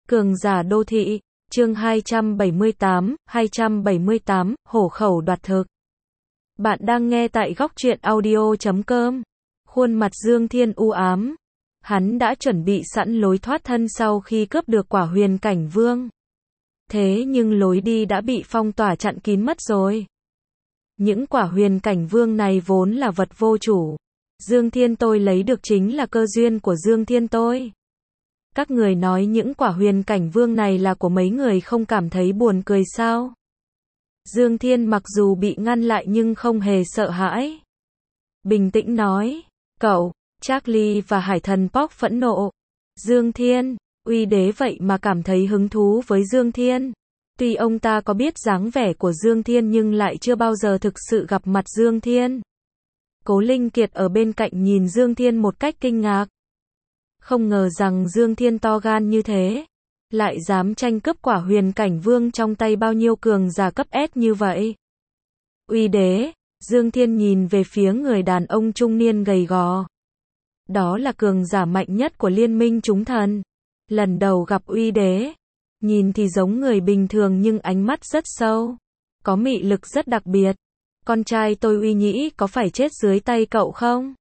Cường giả đô thị, chương 278, hổ khẩu đoạt thực. Bạn đang nghe tại góc truyện audio.com. Khuôn mặt Dương Thiên u ám. Hắn đã chuẩn bị sẵn lối thoát thân sau khi cướp được quả huyền cảnh vương. Thế nhưng lối đi đã bị phong tỏa chặn kín mất rồi. Những quả huyền cảnh vương này vốn là vật vô chủ. Dương Thiên tôi lấy được chính là cơ duyên của Dương Thiên tôi. Các người nói những quả huyền cảnh vương này là của mấy người không cảm thấy buồn cười sao? Dương Thiên mặc dù bị ngăn lại nhưng không hề sợ hãi. Bình tĩnh nói, cậu, Charlie và Hải Thần Pork phẫn nộ. Dương Thiên, Uy Đế vậy mà cảm thấy hứng thú với Dương Thiên. Tuy ông ta có biết dáng vẻ của Dương Thiên nhưng lại chưa bao giờ thực sự gặp mặt Dương Thiên. Cố Linh Kiệt ở bên cạnh nhìn Dương Thiên một cách kinh ngạc. Không ngờ rằng Dương Thiên to gan như thế, lại dám tranh cướp quả huyền cảnh vương trong tay bao nhiêu cường giả cấp S như vậy. Uy Đế, Dương Thiên nhìn về phía người đàn ông trung niên gầy gò. Đó là cường giả mạnh nhất của liên minh chúng thần. Lần đầu gặp Uy Đế, nhìn thì giống người bình thường nhưng ánh mắt rất sâu, có mị lực rất đặc biệt. Con trai tôi Uy Nhĩ có phải chết dưới tay cậu không?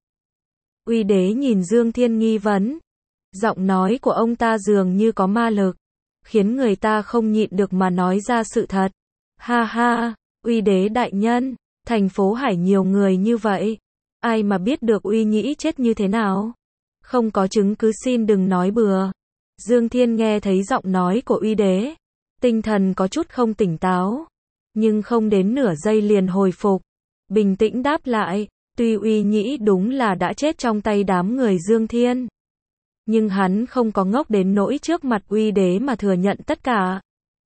Uy Đế nhìn Dương Thiên nghi vấn. Giọng nói của ông ta dường như có ma lực, khiến người ta không nhịn được mà nói ra sự thật. Ha ha, Uy Đế đại nhân, thành phố Hải nhiều người như vậy, ai mà biết được Uy Nhĩ chết như thế nào? Không có chứng cứ xin đừng nói bừa. Dương Thiên nghe thấy giọng nói của Uy Đế, tinh thần có chút không tỉnh táo, nhưng không đến nửa giây liền hồi phục, bình tĩnh đáp lại, tuy Uy Nhĩ đúng là đã chết trong tay đám người Dương Thiên, nhưng hắn không có ngốc đến nỗi trước mặt Uy Đế mà thừa nhận tất cả.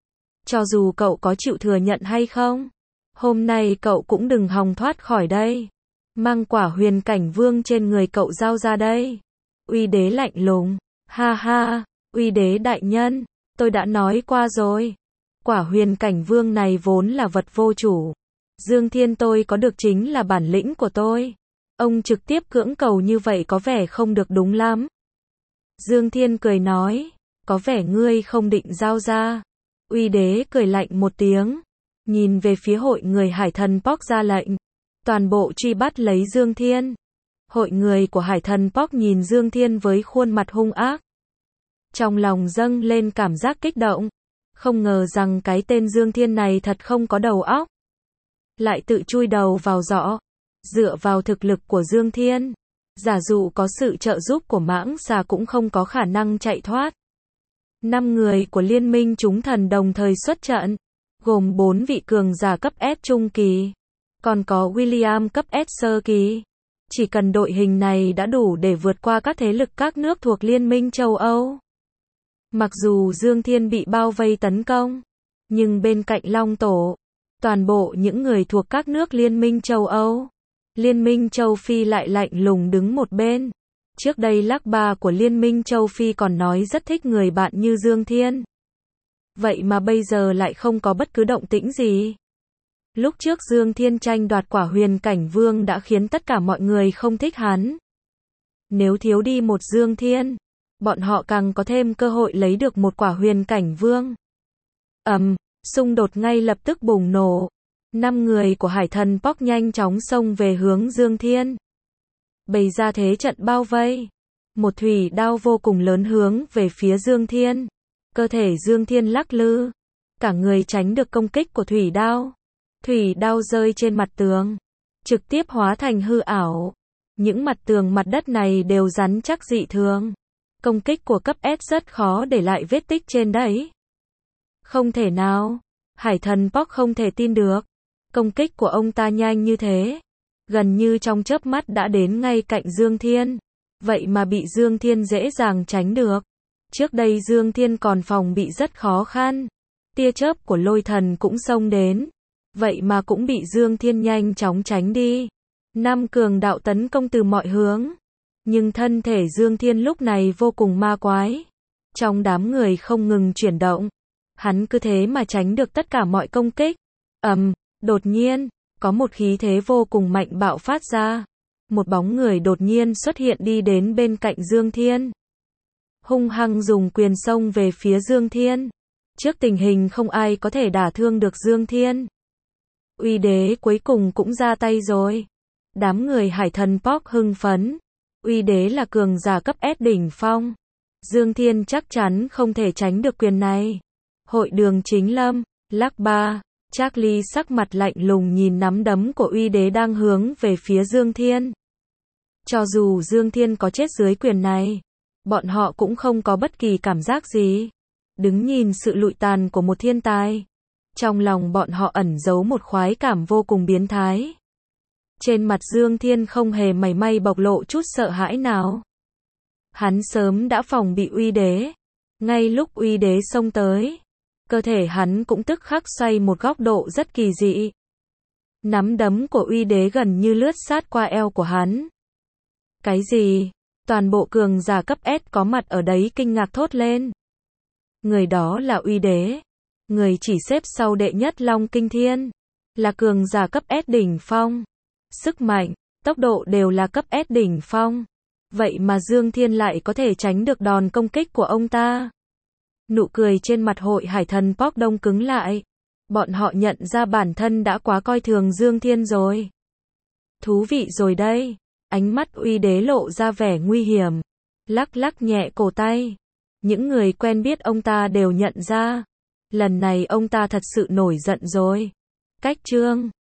Cho dù cậu có chịu thừa nhận hay không, hôm nay cậu cũng đừng hòng thoát khỏi đây. Mang quả huyền cảnh vương trên người cậu giao ra đây. Uy Đế lạnh lùng. Ha ha, Uy Đế đại nhân, tôi đã nói qua rồi. Quả huyền cảnh vương này vốn là vật vô chủ. Dương Thiên tôi có được chính là bản lĩnh của tôi. Ông trực tiếp cưỡng cầu như vậy có vẻ không được đúng lắm. Dương Thiên cười nói, có vẻ ngươi không định giao ra. Uy Đế cười lạnh một tiếng, nhìn về phía hội người Hải Thần Pork ra lệnh, toàn bộ truy bắt lấy Dương Thiên. Hội người của Hải Thần Pork nhìn Dương Thiên với khuôn mặt hung ác, trong lòng dâng lên cảm giác kích động, không ngờ rằng cái tên Dương Thiên này thật không có đầu óc, lại tự chui đầu vào giỏ. Dựa vào thực lực của Dương Thiên, giả dụ có sự trợ giúp của mãng xà cũng không có khả năng chạy thoát. 5 người của liên minh chúng thần đồng thời xuất trận, gồm 4 vị cường giả cấp S trung kỳ, còn có William cấp S sơ kỳ. Chỉ cần đội hình này đã đủ để vượt qua các thế lực các nước thuộc Liên minh châu Âu. Mặc dù Dương Thiên bị bao vây tấn công, nhưng bên cạnh Long Tổ, toàn bộ những người thuộc các nước Liên minh châu Âu, Liên minh châu Phi lại lạnh lùng đứng một bên. Trước đây Lắc Ba của Liên minh châu Phi còn nói rất thích người bạn như Dương Thiên. Vậy mà bây giờ lại không có bất cứ động tĩnh gì. Lúc trước Dương Thiên tranh đoạt quả huyền cảnh vương đã khiến tất cả mọi người không thích hắn. Nếu thiếu đi một Dương Thiên, bọn họ càng có thêm cơ hội lấy được một quả huyền cảnh vương. Xung đột ngay lập tức bùng nổ. 5 người của Hải Thần Pork nhanh chóng xông về hướng Dương Thiên, bày ra thế trận bao vây. Một thủy đao vô cùng lớn hướng về phía Dương Thiên. Cơ thể Dương Thiên lắc lư, cả người tránh được công kích của thủy đao. Thủy đao rơi trên mặt tường, trực tiếp hóa thành hư ảo. Những mặt tường mặt đất này đều rắn chắc dị thường. Công kích của cấp S rất khó để lại vết tích trên đấy. Không thể nào, Hải Thần Pork không thể tin được. Công kích của ông ta nhanh như thế, gần như trong chớp mắt đã đến ngay cạnh Dương Thiên. Vậy mà bị Dương Thiên dễ dàng tránh được. Trước đây Dương Thiên còn phòng bị rất khó khăn. Tia chớp của lôi thần cũng xông đến. Vậy mà cũng bị Dương Thiên nhanh chóng tránh đi. 5 cường đạo tấn công từ mọi hướng. Nhưng thân thể Dương Thiên lúc này vô cùng ma quái. Trong đám người không ngừng chuyển động. Hắn cứ thế mà tránh được tất cả mọi công kích. Đột nhiên, có một khí thế vô cùng mạnh bạo phát ra. Một bóng người đột nhiên xuất hiện đi đến bên cạnh Dương Thiên. hung hăng dùng quyền xông về phía Dương Thiên. Trước tình hình không ai có thể đả thương được Dương Thiên, Uy Đế cuối cùng cũng ra tay rồi. Đám người Hải Thần Pork hưng phấn. Uy Đế là cường giả cấp S đỉnh phong. Dương Thiên chắc chắn không thể tránh được quyền này. Hội đường chính lâm, Lắc Ba, Charlie sắc mặt lạnh lùng nhìn nắm đấm của Uy Đế đang hướng về phía Dương Thiên. Cho dù Dương Thiên có chết dưới quyền này, bọn họ cũng không có bất kỳ cảm giác gì. Đứng nhìn sự lụi tàn của một thiên tài, trong lòng bọn họ ẩn giấu một khoái cảm vô cùng biến thái. Trên mặt Dương Thiên không hề mảy may bộc lộ chút sợ hãi nào. Hắn sớm đã phòng bị Uy Đế. Ngay lúc Uy Đế xông tới, cơ thể hắn cũng tức khắc xoay một góc độ rất kỳ dị. Nắm đấm của Uy Đế gần như lướt sát qua eo của hắn. Cái gì? Toàn bộ cường giả cấp S có mặt ở đấy kinh ngạc thốt lên. Người đó là Uy Đế, người chỉ xếp sau đệ nhất Long Kinh Thiên, là cường giả cấp S đỉnh phong. Sức mạnh, tốc độ đều là cấp S đỉnh phong. Vậy mà Dương Thiên lại có thể tránh được đòn công kích của ông ta. Nụ cười trên mặt hội Hải Thần Pork đông cứng lại. Bọn họ nhận ra bản thân đã quá coi thường Dương Thiên rồi. Thú vị rồi đây. Ánh mắt Uy Đế lộ ra vẻ nguy hiểm. Lắc lắc nhẹ cổ tay. Những người quen biết ông ta đều nhận ra. Lần này ông ta thật sự nổi giận rồi. Cách chương